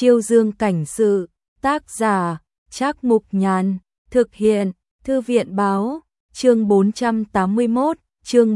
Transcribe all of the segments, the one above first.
Chiêu Dương cảnh sự, tác giả, Trác Mục Nhàn, thực hiện, Thư viện báo, chương 481, chương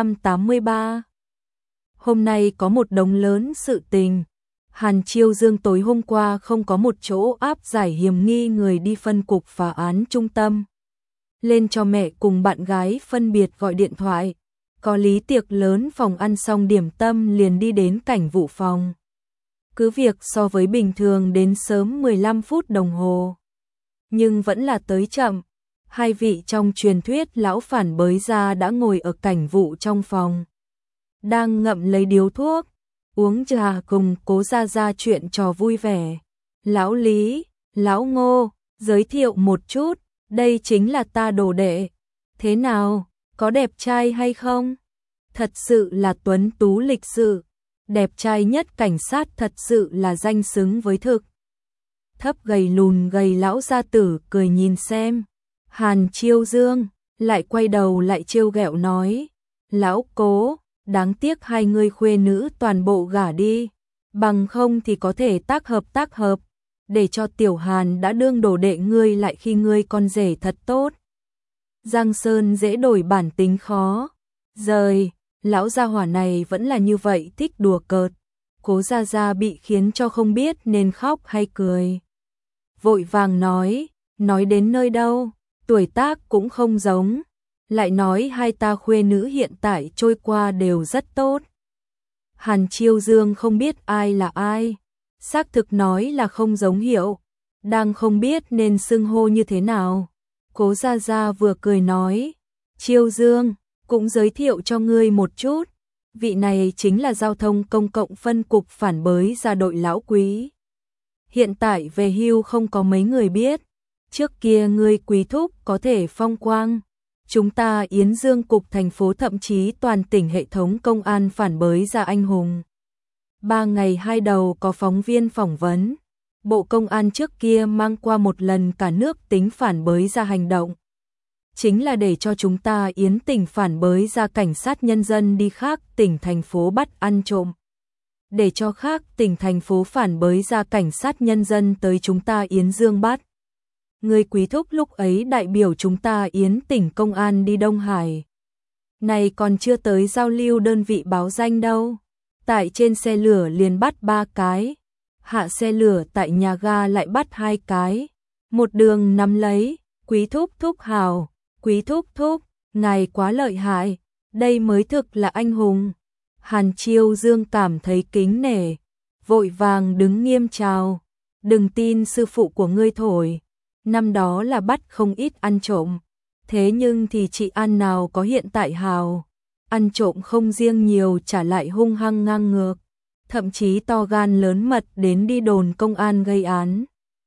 483. Hôm nay có một đống lớn sự tình. Hàn Chiêu Dương tối hôm qua không có một chỗ áp giải hiểm nghi người đi phân cục phá án trung tâm. Lên cho mẹ cùng bạn gái phân biệt gọi điện thoại. Có lý tiệc lớn phòng ăn xong điểm tâm liền đi đến cảnh vụ phòng. Cứ việc so với bình thường đến sớm 15 phút đồng hồ. Nhưng vẫn là tới chậm. Hai vị trong truyền thuyết lão phản bới ra đã ngồi ở cảnh vụ trong phòng. Đang ngậm lấy điếu thuốc, uống trà cùng Cố Gia Gia chuyện trò vui vẻ. Lão Lý, lão Ngô, giới thiệu một chút, đây chính là ta đồ đệ. Thế nào, có đẹp trai hay không? Thật sự là tuấn tú lịch sự. Đẹp trai nhất cảnh sát thật sự là danh xứng với thực. Thấp gầy lùn gầy lão gia tử cười nhìn xem. Hàn Chiêu Dương lại quay đầu lại trêu ghẹo nói. Lão Cố, đáng tiếc hai người khuê nữ toàn bộ gả đi. Bằng không thì có thể tác hợp. Để cho Tiểu Hàn đã đương đồ đệ ngươi lại khi ngươi con rể thật tốt. Giang Sơn dễ đổi bản tính khó. Rời, lão gia hỏa này vẫn là như vậy thích đùa cợt. Cố Gia Gia bị khiến cho không biết nên khóc hay cười. Vội vàng nói đến nơi đâu, tuổi tác cũng không giống. Lại nói hai ta khuê nữ hiện tại trôi qua đều rất tốt. Hàn Chiêu Dương không biết ai là ai. Xác thực nói là không giống hiệu. Đang không biết nên xưng hô như thế nào. Cố Gia Gia vừa cười nói. Chiêu Dương, cũng giới thiệu cho ngươi một chút. Vị này chính là giao thông công cộng phân cục phản bới ra đội lão Quý. Hiện tại về hưu không có mấy người biết. Trước kia ngươi Quý thúc có thể phong quang. Chúng ta Yến Dương cục thành phố thậm chí toàn tỉnh hệ thống công an phản bới ra anh hùng. 3 ngày 2 đầu có phóng viên phỏng vấn. Bộ công an trước kia mang qua một lần cả nước tính phản bới ra hành động. Chính là để cho chúng ta Yến tỉnh phản bới ra cảnh sát nhân dân đi khác tỉnh thành phố bắt ăn trộm. Để cho khác tỉnh thành phố phản bới ra cảnh sát nhân dân tới chúng ta Yến Dương bắt. Người Quý thúc lúc ấy đại biểu chúng ta Yến tỉnh công an đi Đông Hải. Này còn chưa tới giao lưu đơn vị báo danh đâu. Tại trên xe lửa liền bắt 3 cái. Hạ xe lửa tại nhà ga lại bắt 2 cái. Một đường nắm lấy. Quý thúc thúc hào. Quý thúc thúc, ngài quá lợi hại. Đây mới thực là anh hùng. Hàn Chiêu Dương cảm thấy kính nể. Vội vàng đứng nghiêm chào. Đừng tin sư phụ của ngươi thổi. Năm đó là bắt không ít ăn trộm. Thế nhưng thì chị ăn nào có hiện tại hào. Ăn trộm không riêng nhiều trả lại hung hăng ngang ngược. Thậm chí to gan lớn mật đến đi đồn công an gây án.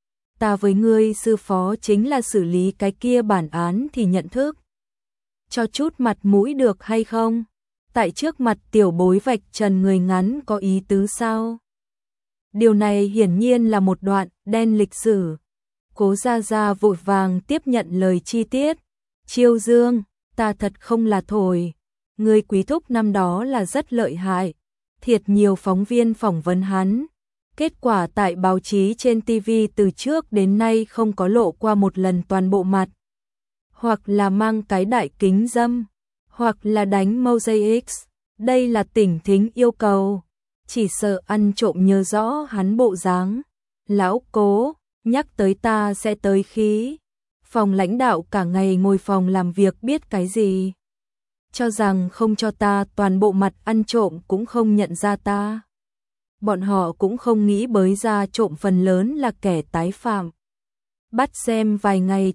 Ta với ngươi sư phó chính là xử lý cái kia bản án thì nhận thức. Cho chút mặt mũi được hay không? Tại trước mặt tiểu bối vạch trần người ngắn có ý tứ sao? Điều này hiển nhiên là một đoạn đen lịch sử. Cố Gia Gia vội vàng tiếp nhận lời chi tiết. Chiêu Dương, ta thật không là thổi. Người Quý thúc năm đó là rất lợi hại. Thiệt nhiều phóng viên phỏng vấn hắn. Kết quả tại báo chí trên TV từ trước đến nay không có lộ qua một lần toàn bộ mặt. Hoặc là mang cái đại kính dâm. Hoặc là đánh mosaic. Đây là tỉnh thính yêu cầu. Chỉ sợ ăn trộm nhớ rõ hắn bộ dáng. Lão Cố, nhắc tới ta sẽ tới khí. Phòng lãnh đạo cả ngày ngồi phòng làm việc biết cái gì. Cho rằng không cho ta toàn bộ mặt ăn trộm cũng không nhận ra ta. Bọn họ cũng không nghĩ bới ra trộm phần lớn là kẻ tái phạm. Bắt xem vài ngày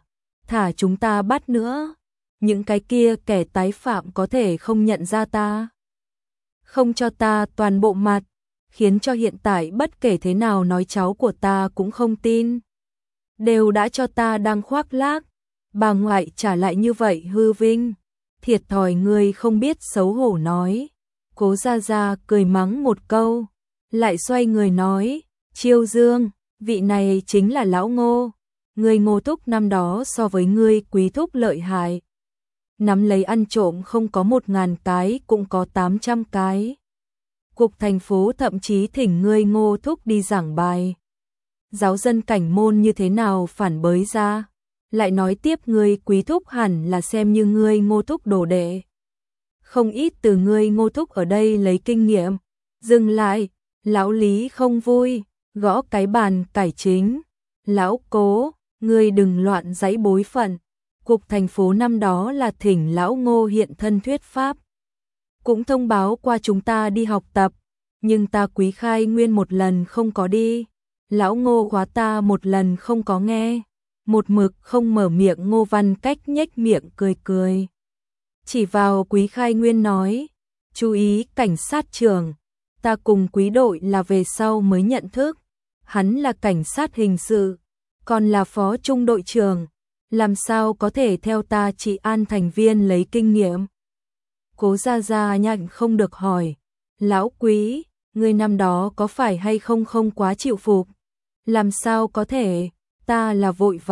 thả chúng ta bắt nữa. Những cái kia kẻ tái phạm có thể không nhận ra ta. Không cho ta toàn bộ mặt, khiến cho hiện tại bất kể thế nào nói cháu của ta cũng không tin. Đều đã cho ta đang khoác lác, bà ngoại trả lại như vậy hư vinh. Thiệt thòi người không biết xấu hổ nói. Cố Gia Gia cười mắng một câu, lại xoay người nói, Chiêu Dương, vị này chính là lão Ngô. Người Ngô thúc năm đó so với ngươi Quý thúc lợi hại. Nắm lấy ăn trộm không có 1000 cái cũng có 800 cái. Cục thành phố thậm chí thỉnh ngươi Ngô thúc đi giảng bài. Giáo dân cảnh môn như thế nào phản bới ra, lại nói tiếp ngươi Quý thúc hẳn là xem như ngươi Ngô thúc đồ đệ. Không ít từ ngươi Ngô thúc ở đây lấy kinh nghiệm. Dừng lại, lão Lý không vui, gõ cái bàn cải chính. Lão Cố, ngươi đừng loạn giãy bối phận. Cục thành phố năm đó là thỉnh lão Ngô hiện thân thuyết pháp. Cũng thông báo qua chúng ta đi học tập, nhưng ta Quý Khai Nguyên một lần không có đi. Lão Ngô khóa ta một lần không có nghe. Một mực không mở miệng. Ngô Văn Cách nhếch miệng cười cười. Chỉ vào Quý Khai Nguyên nói, chú ý cảnh sát trưởng, ta cùng Quý đội là về sau mới nhận thức. Hắn là cảnh sát hình sự, còn là phó trung đội trưởng, làm sao có thể theo ta trị an thành viên lấy kinh nghiệm. Cố Gia Gia nhịn không được hỏi, lão Quý, ngươi năm đó có phải hay không không quá chịu phục? Làm sao có thể, ta là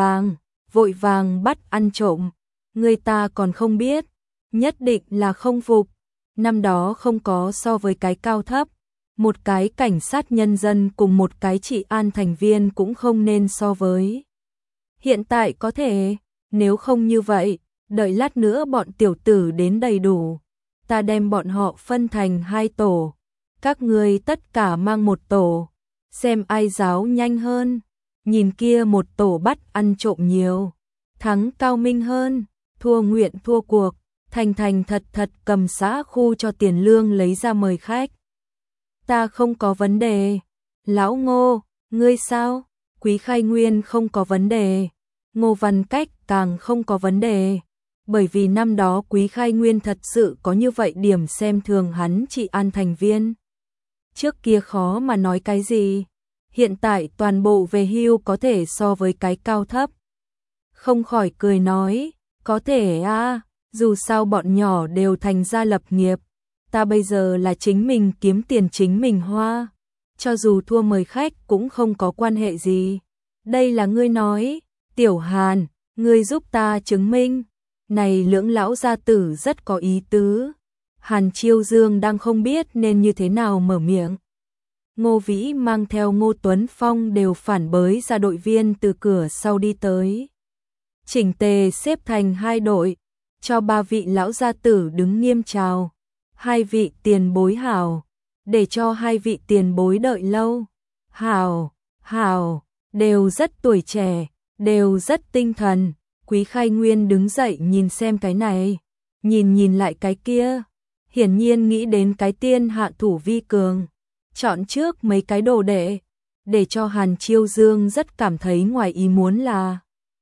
vội vàng bắt ăn trộm, người ta còn không biết, nhất định là không phục. Năm đó không có so với cái cao thấp, một cái cảnh sát nhân dân cùng một cái trị an thành viên cũng không nên so với. Hiện tại có thể, nếu không như vậy, đợi lát nữa bọn tiểu tử đến đầy đủ, ta đem bọn họ phân thành 2 tổ, các ngươi tất cả mang một tổ, xem ai giáo nhanh hơn. Nhìn kia một tổ bắt ăn trộm nhiều, thắng cao minh hơn, thua nguyện thua cuộc, thành thật cầm xã khu cho tiền lương lấy ra mời khách. Ta không có vấn đề. Lão Ngô, ngươi sao? Quý Khai Nguyên không có vấn đề. Ngô Văn Cách càng không có vấn đề. Bởi vì năm đó Quý Khai Nguyên thật sự có như vậy điểm xem thường hắn trị an thành viên. Trước kia khó mà nói cái gì. Hiện tại toàn bộ về hưu có thể so với cái cao thấp. Không khỏi cười nói, có thể à, dù sao bọn nhỏ đều thành gia lập nghiệp. Ta bây giờ là chính mình kiếm tiền chính mình hoa. Cho dù thua mời khách cũng không có quan hệ gì. Đây là ngươi nói, Tiểu Hàn, ngươi giúp ta chứng minh. Này lưỡng lão gia tử rất có ý tứ. Hàn Chiêu Dương đang không biết nên như thế nào mở miệng. Ngô Vĩ mang theo Ngô Tuấn Phong đều phản bới ra đội viên từ cửa sau đi tới. Chỉnh tề xếp thành 2 đội, cho 3 vị lão gia tử đứng nghiêm chào. 2 vị tiền bối hảo, để cho 2 vị tiền bối đợi lâu. Hảo, đều rất tuổi trẻ, đều rất tinh thần. Quý Khai Nguyên đứng dậy nhìn xem cái này, nhìn lại cái kia. Hiển nhiên nghĩ đến cái tiên hạ thủ vi cường. Chọn trước mấy cái đồ đệ, để cho Hàn Chiêu Dương rất cảm thấy ngoài ý muốn là.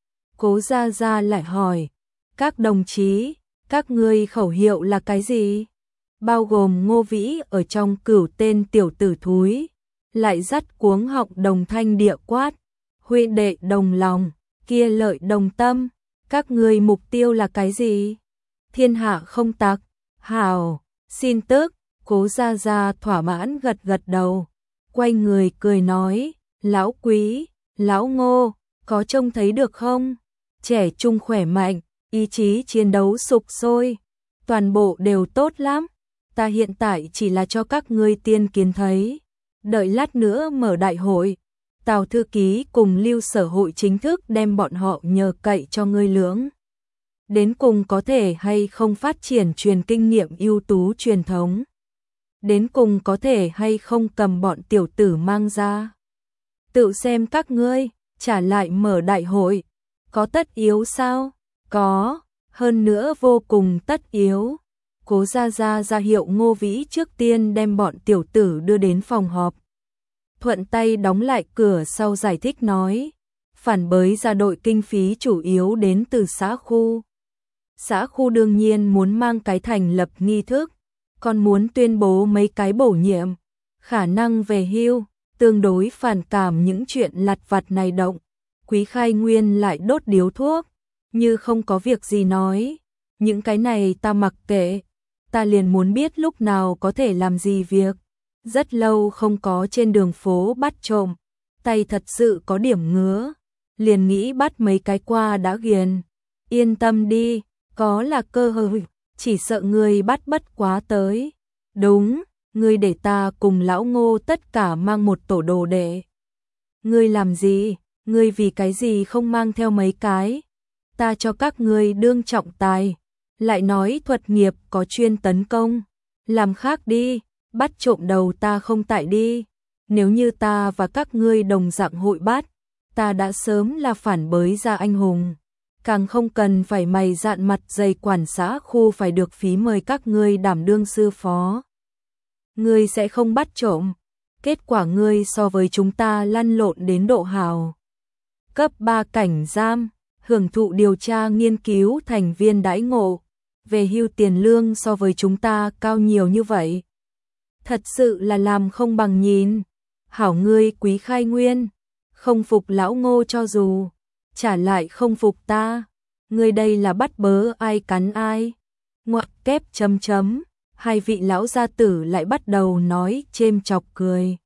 Cố Gia Gia lại hỏi, các đồng chí, các ngươi khẩu hiệu là cái gì? Bao gồm Ngô Vĩ ở trong cửu tên tiểu tử thúi, lại dắt cuống họng đồng thanh địa quát, huynh đệ đồng lòng, kia lợi đồng tâm, các ngươi mục tiêu là cái gì? Thiên hạ không tặc, hảo, xin tức. Cố Gia Gia thỏa mãn gật đầu, quay người cười nói, lão Quý, lão Ngô, có trông thấy được không? Trẻ trung khỏe mạnh, ý chí chiến đấu sục sôi, toàn bộ đều tốt lắm. Ta hiện tại chỉ là cho các ngươi tiên kiến thấy. Đợi lát nữa mở đại hội, Tào thư ký cùng Lưu Sở hội chính thức đem bọn họ nhờ cậy cho ngươi lưỡng. Đến cùng có thể hay không phát triển truyền kinh nghiệm ưu tú truyền thống. Đến cùng có thể hay không cầm bọn tiểu tử mang ra. Tự xem các ngươi, trả lại mở đại hội. Có tất yếu sao? Có, hơn nữa vô cùng tất yếu. Cố Gia Gia ra hiệu Ngô Vĩ trước tiên đem bọn tiểu tử đưa đến phòng họp. Thuận tay đóng lại cửa sau giải thích nói. Phản bới ra đội kinh phí chủ yếu đến từ xã khu. Xã khu đương nhiên muốn mang cái thành lập nghi thức. Còn muốn tuyên bố mấy cái bổ nhiệm, khả năng về hưu, tương đối phản cảm những chuyện lặt vặt này động. Quý Khai Nguyên lại đốt điếu thuốc, như không có việc gì nói, những cái này ta mặc kệ, ta liền muốn biết lúc nào có thể làm gì việc. Rất lâu không có trên đường phố bắt trộm, tay thật sự có điểm ngứa, liền nghĩ bắt mấy cái qua đã ghiền. Yên tâm đi, có là cơ hội. Chỉ sợ người bắt bất quá tới. Đúng, ngươi để ta cùng lão Ngô tất cả mang một tổ đồ đệ. Ngươi làm gì? Ngươi vì cái gì không mang theo mấy cái? Ta cho các ngươi đương trọng tài, lại nói thuật nghiệp có chuyên tấn công, làm khác đi, bắt trộm đầu ta không tại đi. Nếu như ta và các ngươi đồng dạng hội bắt, ta đã sớm là phản bới ra anh hùng. Càng không cần phải mày dạn mặt dày quản xã khu phải được phí mời các ngươi đảm đương sư phó. Ngươi sẽ không bắt trộm, kết quả ngươi so với chúng ta lăn lộn đến độ hào cấp 3 cảnh giam, hưởng thụ điều tra nghiên cứu thành viên đãi ngộ, về hưu tiền lương so với chúng ta cao nhiều như vậy. Thật sự là làm không bằng nhìn. Hảo ngươi Quý Khai Nguyên, không phục lão Ngô cho dù, trả lại không phục ta. Ngươi đây là bắt bớ ai cắn ai. Ngoặc kép chấm chấm, hai vị lão gia tử lại bắt đầu nói chêm chọc cười.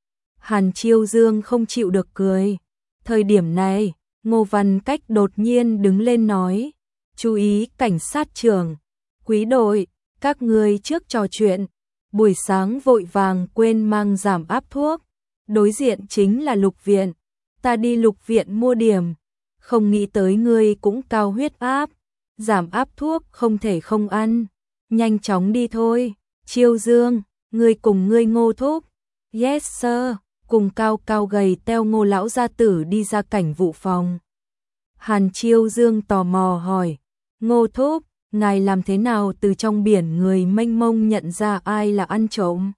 Hàn Chiêu Dương không chịu được cười. Thời điểm này, Ngô Văn Cách đột nhiên đứng lên nói, chú ý cảnh sát trưởng, quý đội, các ngươi trước trò chuyện, buổi sáng vội vàng quên mang giảm áp thuốc, đối diện chính là Lục Viện, ta đi Lục Viện mua điểm, không nghĩ tới ngươi cũng cao huyết áp, giảm áp thuốc không thể không ăn, nhanh chóng đi thôi. Chiêu Dương, ngươi cùng ngươi Ngô thúc. Yes sir. Cùng cao cao gầy teo Ngô lão gia tử đi ra cảnh vụ phòng. Hàn Chiêu Dương tò mò hỏi, Ngô thúc, ngài làm thế nào từ trong biển người mênh mông nhận ra ai là ăn trộm?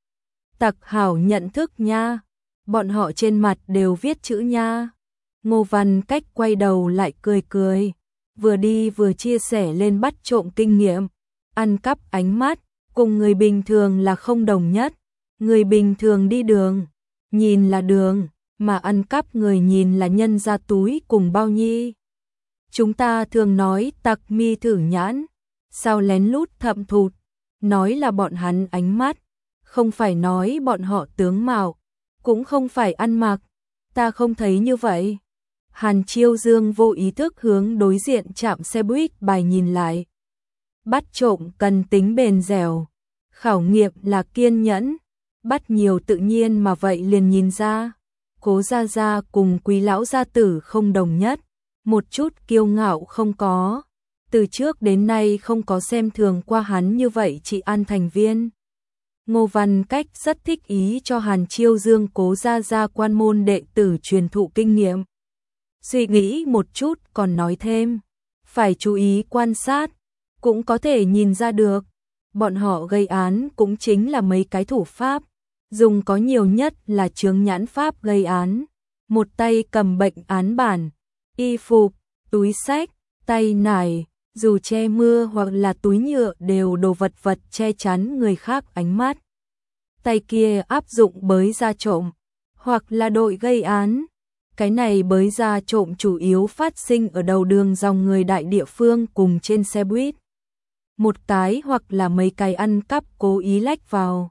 Tặc hảo nhận thức nha, bọn họ trên mặt đều viết chữ nha. Ngô Văn Cách quay đầu lại cười cười, vừa đi vừa chia sẻ lên bắt trộm kinh nghiệm, ăn cắp ánh mắt, cùng người bình thường là không đồng nhất. Người bình thường đi đường, nhìn là đường, mà ăn cắp người nhìn là nhân ra túi cùng bao nhi. Chúng ta thường nói tặc mi thử nhãn, sao lén lút thậm thụt, nói là bọn hắn ánh mắt, không phải nói bọn họ tướng mạo, cũng không phải ăn mặc, ta không thấy như vậy. Hàn Chiêu Dương vô ý thức hướng đối diện trạm xe buýt bài nhìn lại. Bắt trộm cần tính bền dẻo, khảo nghiệm là kiên nhẫn, bắt nhiều tự nhiên mà vậy liền nhìn ra. Cố gia gia cùng Quý lão gia tử không đồng nhất, một chút kiêu ngạo không có, từ trước đến nay không có xem thường qua hắn như vậy chị An thành viên. Ngô Văn Cách rất thích ý cho Hàn Chiêu Dương Cố gia gia quan môn đệ tử truyền thụ kinh nghiệm. Suy nghĩ một chút còn nói thêm, phải chú ý quan sát, cũng có thể nhìn ra được, bọn họ gây án cũng chính là mấy cái thủ pháp, dùng có nhiều nhất là chướng nhãn pháp gây án, một tay cầm bệnh án bản, y phục, túi xách, tay nải, dù che mưa hoặc là túi nhựa đều đồ vật vật che chắn người khác ánh mắt. Tay kia áp dụng bới ra trộm, hoặc là đội gây án. Cái này bới ra trộm chủ yếu phát sinh ở đầu đường dòng người đại địa phương cùng trên xe buýt. Một cái hoặc là mấy cái ăn cắp cố ý lách vào.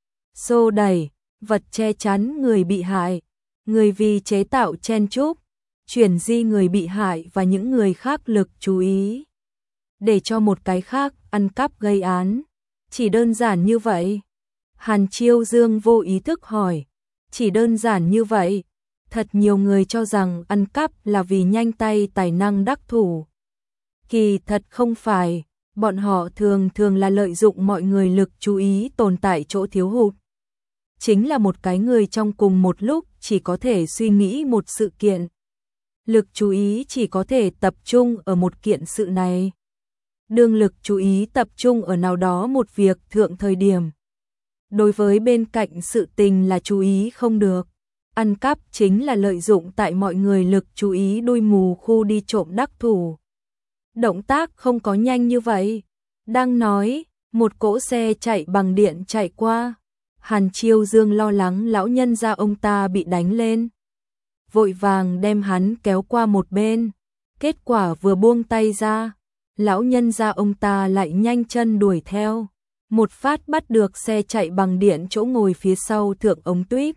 Xô đẩy, vật che chắn người bị hại, người vì chế tạo chen chúc, chuyển di người bị hại và những người khác lực chú ý. Để cho một cái khác ăn cắp gây án. Chỉ đơn giản như vậy. Hàn Chiêu Dương vô ý thức hỏi. Chỉ đơn giản như vậy. Thật nhiều người cho rằng ăn cắp là vì nhanh tay tài năng đắc thủ. Kỳ thật không phải, bọn họ thường là lợi dụng mọi người lực chú ý tồn tại chỗ thiếu hụt. Chính là một cái người trong cùng một lúc chỉ có thể suy nghĩ một sự kiện. Lực chú ý chỉ có thể tập trung ở một kiện sự này. Đương lực chú ý tập trung ở nào đó một việc thượng thời điểm. Đối với bên cạnh sự tình là chú ý không được. Ăn cắp chính là lợi dụng tại mọi người lực chú ý đuôi mù khu đi trộm đắc thủ. Động tác không có nhanh như vậy. Đang nói, một cỗ xe chạy bằng điện chạy qua. Hàn Chiêu Dương lo lắng lão nhân gia ông ta bị đánh lên. Vội vàng đem hắn kéo qua một bên. Kết quả vừa buông tay ra, lão nhân gia ông ta lại nhanh chân đuổi theo. Một phát bắt được xe chạy bằng điện chỗ ngồi phía sau thượng ống tuyếp.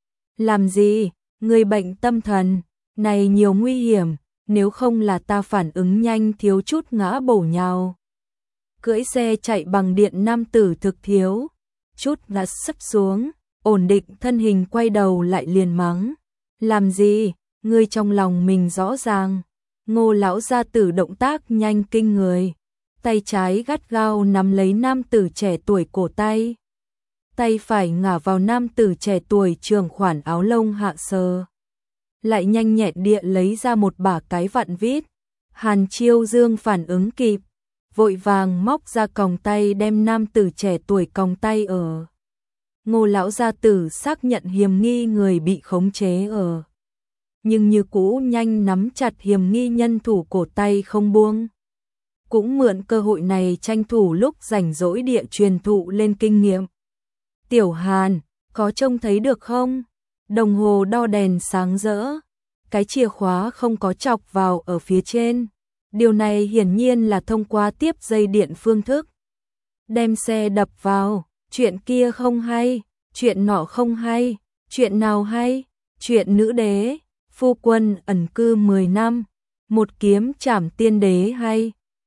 Làm gì, người bệnh tâm thần, này nhiều nguy hiểm, nếu không là ta phản ứng nhanh thiếu chút ngã bổ nhào. Cưỡi xe chạy bằng điện nam tử thực thiếu. chút ngã sấp xuống, ổn định thân hình quay đầu lại liền mắng. Làm gì, ngươi trong lòng mình rõ ràng. Ngô lão gia tử động tác nhanh kinh người. Tay trái gắt gao nắm lấy nam tử trẻ tuổi cổ tay. Tay phải ngả vào nam tử trẻ tuổi trường khoản áo lông hạ sờ. Lại nhanh nhẹn địa lấy ra một bả cái vặn vít. Hàn Chiêu Dương phản ứng kịp, vội vàng móc ra còng tay đem nam tử trẻ tuổi còng tay ở. Ngô lão gia tử xác nhận hiểm nghi người bị khống chế ở. Nhưng như cũ nhanh nắm chặt hiểm nghi nhân thủ cổ tay không buông. Cũng mượn cơ hội này tranh thủ lúc rảnh rỗi địa truyền thụ lên kinh nghiệm. Tiểu Hàn, có trông thấy được không? Đồng hồ đo đèn sáng rỡ. Cái chìa khóa không có chọc vào ở phía trên. Điều này hiển nhiên là thông qua tiếp dây điện phương thức. Đem xe đập vào, chuyện kia không hay, chuyện nọ không hay, chuyện nào hay, chuyện nữ đế, phu quân ẩn cư 10 năm, một kiếm trảm tiên đế hay.